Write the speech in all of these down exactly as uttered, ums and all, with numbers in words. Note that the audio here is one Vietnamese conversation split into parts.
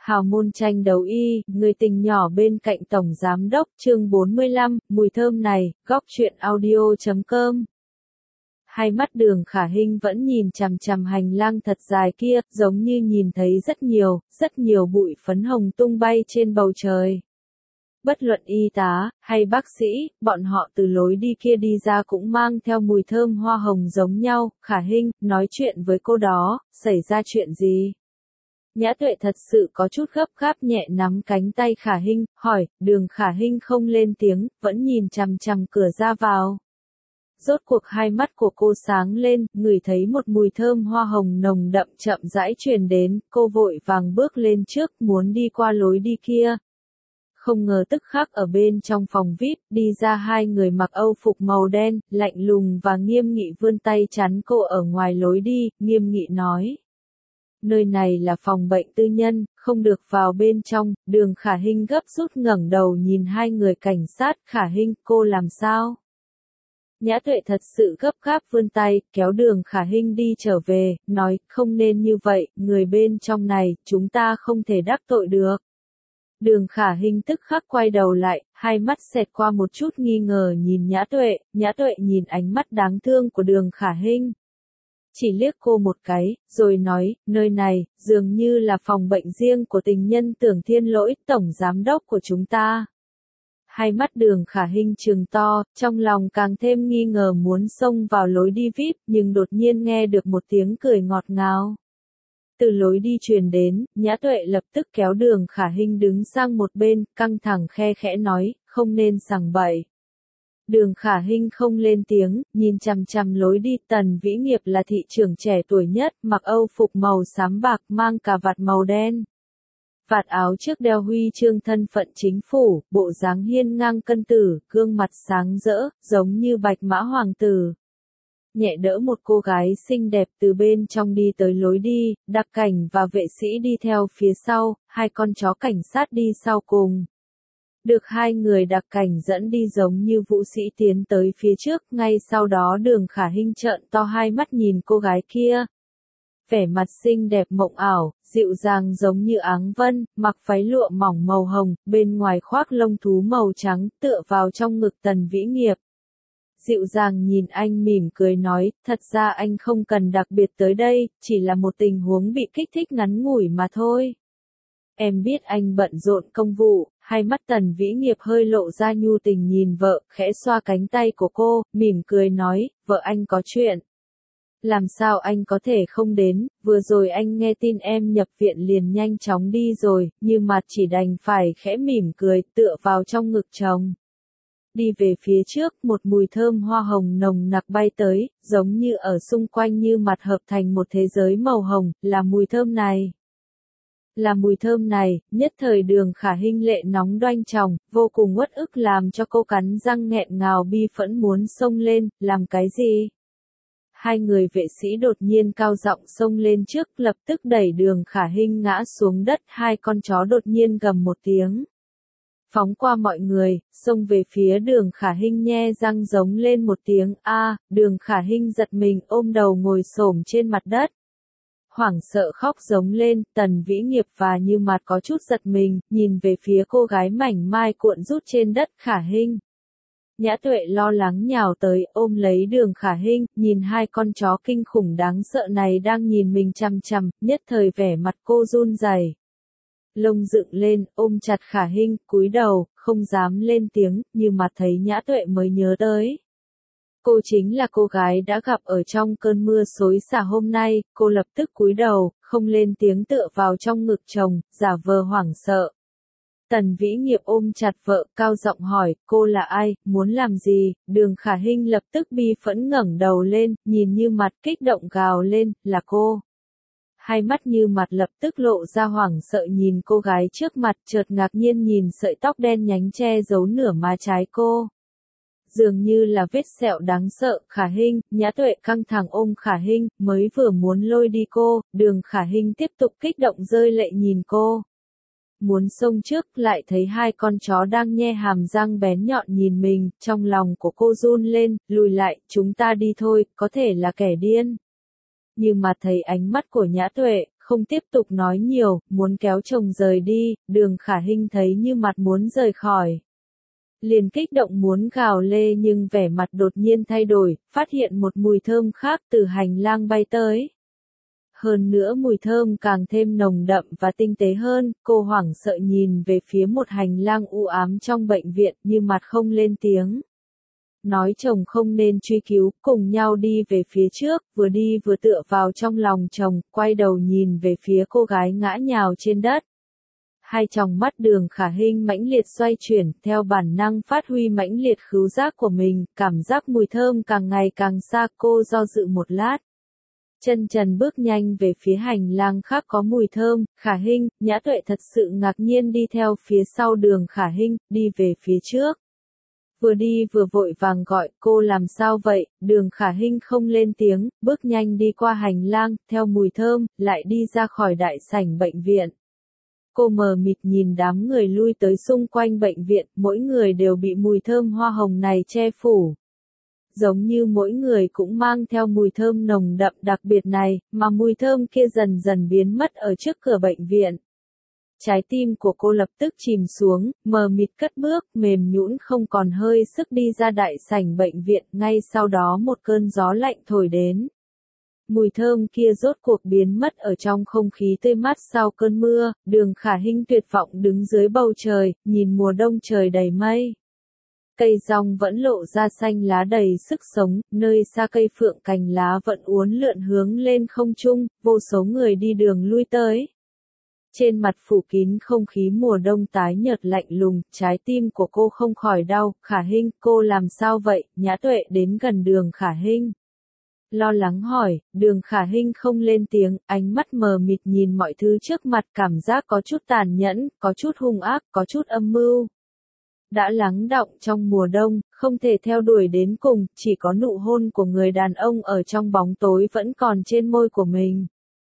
Hào môn tranh đấu y, người tình nhỏ bên cạnh tổng giám đốc, chương bốn mươi lăm, mùi thơm này, góc truyện audio chấm com. Hai mắt Đường Khả Hinh vẫn nhìn chằm chằm hành lang thật dài kia, giống như nhìn thấy rất nhiều, rất nhiều bụi phấn hồng tung bay trên bầu trời. Bất luận y tá, hay bác sĩ, bọn họ từ lối đi kia đi ra cũng mang theo mùi thơm hoa hồng giống nhau. Khả Hinh, nói chuyện với cô đó, xảy ra chuyện gì? Nhã Tuệ thật sự có chút gấp gáp nhẹ nắm cánh tay Khả Hinh, hỏi. Đường Khả Hinh không lên tiếng, vẫn nhìn chằm chằm cửa ra vào. Rốt cuộc hai mắt của cô sáng lên, ngửi thấy một mùi thơm hoa hồng nồng đậm chậm rãi truyền đến, cô vội vàng bước lên trước, muốn đi qua lối đi kia. Không ngờ tức khắc ở bên trong phòng vi ai pi, đi ra hai người mặc âu phục màu đen, lạnh lùng và nghiêm nghị vươn tay chắn cô ở ngoài lối đi, nghiêm nghị nói. Nơi này là phòng bệnh tư nhân, không được vào bên trong. Đường Khả Hinh gấp rút ngẩng đầu nhìn hai người cảnh sát. Khả Hinh, cô làm sao? Nhã Tuệ thật sự gấp gáp vươn tay, kéo Đường Khả Hinh đi trở về, nói, không nên như vậy, người bên trong này, chúng ta không thể đắc tội được. Đường Khả Hinh tức khắc quay đầu lại, hai mắt xẹt qua một chút nghi ngờ nhìn Nhã Tuệ. Nhã Tuệ nhìn ánh mắt đáng thương của Đường Khả Hinh. Chỉ liếc cô một cái, rồi nói, nơi này, dường như là phòng bệnh riêng của tình nhân Tưởng Thiên Lỗi, tổng giám đốc của chúng ta. Hai mắt Đường Khả Hinh trừng to, trong lòng càng thêm nghi ngờ muốn xông vào lối đi vi ai pi, nhưng đột nhiên nghe được một tiếng cười ngọt ngào. Từ lối đi truyền đến, Nhã Tuệ lập tức kéo Đường Khả Hinh đứng sang một bên, căng thẳng khe khẽ nói, không nên sằng bậy. Đường Khả Hinh không lên tiếng, nhìn chằm chằm lối đi. Tần Vĩ Nghiệp là thị trưởng trẻ tuổi nhất, mặc âu phục màu xám bạc, mang cà vạt màu đen. Vạt áo trước đeo huy chương thân phận chính phủ, bộ dáng hiên ngang cân tử, gương mặt sáng rỡ, giống như bạch mã hoàng tử. Nhẹ đỡ một cô gái xinh đẹp từ bên trong đi tới lối đi, đặc cảnh và vệ sĩ đi theo phía sau, hai con chó cảnh sát đi sau cùng. Được hai người đặc cảnh dẫn đi giống như vũ sĩ tiến tới phía trước, ngay sau đó Đường Khả Hinh trợn to hai mắt nhìn cô gái kia. Vẻ mặt xinh đẹp mộng ảo, dịu dàng giống như áng vân, mặc váy lụa mỏng màu hồng, bên ngoài khoác lông thú màu trắng, tựa vào trong ngực Tần Vĩ Nghiệp. Dịu dàng nhìn anh mỉm cười nói, thật ra anh không cần đặc biệt tới đây, chỉ là một tình huống bị kích thích ngắn ngủi mà thôi. Em biết anh bận rộn công vụ. Hai mắt Tần Vĩ Nghiệp hơi lộ ra nhu tình nhìn vợ, khẽ xoa cánh tay của cô, mỉm cười nói, vợ anh có chuyện. Làm sao anh có thể không đến, vừa rồi anh nghe tin em nhập viện liền nhanh chóng đi rồi, nhưng mặt chỉ đành phải khẽ mỉm cười, tựa vào trong ngực chồng. Đi về phía trước, một mùi thơm hoa hồng nồng nặc bay tới, giống như ở xung quanh như mặt hợp thành một thế giới màu hồng, là mùi thơm này. Là mùi thơm này, nhất thời Đường Khả Hinh lệ nóng đoanh tròng, vô cùng uất ức làm cho cô cắn răng nghẹn ngào bi phẫn muốn xông lên, làm cái gì? Hai người vệ sĩ đột nhiên cao giọng xông lên trước, lập tức đẩy Đường Khả Hinh ngã xuống đất, hai con chó đột nhiên gầm một tiếng. Phóng qua mọi người, xông về phía Đường Khả Hinh nhe răng giống lên một tiếng, a. Đường Khả Hinh giật mình ôm đầu ngồi xổm trên mặt đất. Hoảng sợ khóc giống lên. Tần Vĩ Nghiệp và Như Mặt có chút giật mình, nhìn về phía cô gái mảnh mai cuộn rút trên đất. Khả Hinh. Nhã Tuệ lo lắng nhào tới, ôm lấy Đường Khả Hinh, nhìn hai con chó kinh khủng đáng sợ này đang nhìn mình chằm chằm, nhất thời vẻ mặt cô run rẩy. Lông dựng lên, ôm chặt Khả Hinh, cúi đầu, không dám lên tiếng. Như Mặt thấy Nhã Tuệ mới nhớ tới. Cô chính là cô gái đã gặp ở trong cơn mưa xối xả hôm nay. Cô lập tức cúi đầu, không lên tiếng, tựa vào trong ngực chồng, giả vờ hoảng sợ. Tần Vĩ Nghiệp ôm chặt vợ, cao giọng hỏi, cô là ai, muốn làm gì? Đường Khả Hinh lập tức bi phẫn ngẩng đầu lên, nhìn Như Mặt kích động gào lên, là cô. Hai mắt Như Mặt lập tức lộ ra hoảng sợ nhìn cô gái trước mặt, chợt ngạc nhiên nhìn sợi tóc đen nhánh che giấu nửa má trái cô. Dường như là vết sẹo đáng sợ. Khả Hinh. Nhã Tuệ căng thẳng ôm Khả Hinh, mới vừa muốn lôi đi cô, Đường Khả Hinh tiếp tục kích động rơi lệ nhìn cô. Muốn xông trước, lại thấy hai con chó đang nhe hàm răng bén nhọn nhìn mình, trong lòng của cô run lên, lùi lại, chúng ta đi thôi, có thể là kẻ điên. Nhưng mà thấy ánh mắt của Nhã Tuệ, không tiếp tục nói nhiều, muốn kéo chồng rời đi, Đường Khả Hinh thấy như mặt muốn rời khỏi. Liền kích động muốn gào lê nhưng vẻ mặt đột nhiên thay đổi, phát hiện một mùi thơm khác từ hành lang bay tới. Hơn nữa mùi thơm càng thêm nồng đậm và tinh tế hơn, cô hoảng sợ nhìn về phía một hành lang u ám trong bệnh viện như mặt không lên tiếng. Nói chồng không nên truy cứu, cùng nhau đi về phía trước, vừa đi vừa tựa vào trong lòng chồng, quay đầu nhìn về phía cô gái ngã nhào trên đất. Hai tròng mắt Đường Khả Hinh mãnh liệt xoay chuyển, theo bản năng phát huy mãnh liệt khứu giác của mình, cảm giác mùi thơm càng ngày càng xa, cô do dự một lát. Chân trần bước nhanh về phía hành lang khác có mùi thơm, Khả Hinh, Nhã Tuệ thật sự ngạc nhiên đi theo phía sau Đường Khả Hinh, đi về phía trước. Vừa đi vừa vội vàng gọi, cô làm sao vậy, Đường Khả Hinh không lên tiếng, bước nhanh đi qua hành lang, theo mùi thơm, lại đi ra khỏi đại sảnh bệnh viện. Cô mờ mịt nhìn đám người lui tới xung quanh bệnh viện, mỗi người đều bị mùi thơm hoa hồng này che phủ. Giống như mỗi người cũng mang theo mùi thơm nồng đậm đặc biệt này, mà mùi thơm kia dần dần biến mất ở trước cửa bệnh viện. Trái tim của cô lập tức chìm xuống, mờ mịt cất bước, mềm nhũn không còn hơi sức đi ra đại sảnh bệnh viện, ngay sau đó một cơn gió lạnh thổi đến. Mùi thơm kia rốt cuộc biến mất ở trong không khí tươi mát sau cơn mưa, Đường Khả Hinh tuyệt vọng đứng dưới bầu trời, nhìn mùa đông trời đầy mây. Cây rong vẫn lộ ra xanh lá đầy sức sống, nơi xa cây phượng cành lá vẫn uốn lượn hướng lên không trung, vô số người đi đường lui tới. Trên mặt phủ kín không khí mùa đông tái nhợt lạnh lùng, trái tim của cô không khỏi đau, Khả Hinh, cô làm sao vậy, Nhã Tuệ đến gần Đường Khả Hinh. Lo lắng hỏi, Đường Khả Hinh không lên tiếng, ánh mắt mờ mịt nhìn mọi thứ trước mặt, cảm giác có chút tàn nhẫn, có chút hung ác, có chút âm mưu. Đã lắng đọng trong mùa đông, không thể theo đuổi đến cùng, chỉ có nụ hôn của người đàn ông ở trong bóng tối vẫn còn trên môi của mình.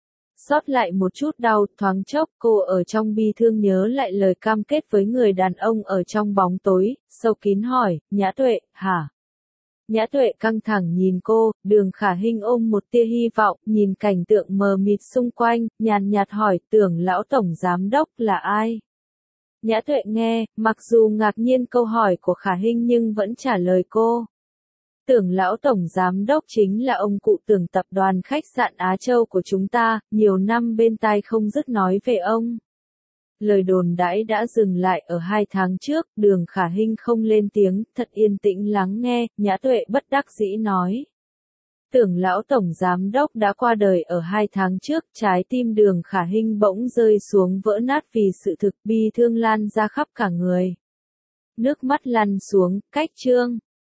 Sót lại một chút đau, thoáng chốc, cô ở trong bi thương nhớ lại lời cam kết với người đàn ông ở trong bóng tối, sâu kín hỏi, Nhã Tuệ, hả? Nhã Tuệ căng thẳng nhìn cô, Đường Khả Hinh ôm một tia hy vọng, nhìn cảnh tượng mờ mịt xung quanh, nhàn nhạt hỏi, Tưởng lão tổng giám đốc là ai? Nhã Tuệ nghe, mặc dù ngạc nhiên câu hỏi của Khả Hinh nhưng vẫn trả lời cô. Tưởng lão tổng giám đốc chính là ông cụ Tưởng tập đoàn khách sạn Á Châu của chúng ta, nhiều năm bên tai không dứt nói về ông. Lời đồn đãi đã dừng lại ở hai tháng trước, Đường Khả Hinh không lên tiếng, thật yên tĩnh lắng nghe, Nhã Tuệ bất đắc dĩ nói. Tưởng lão tổng giám đốc đã qua đời ở hai tháng trước, trái tim Đường Khả Hinh bỗng rơi xuống vỡ nát vì sự thực bi thương lan ra khắp cả người. Nước mắt lăn xuống, cách chương.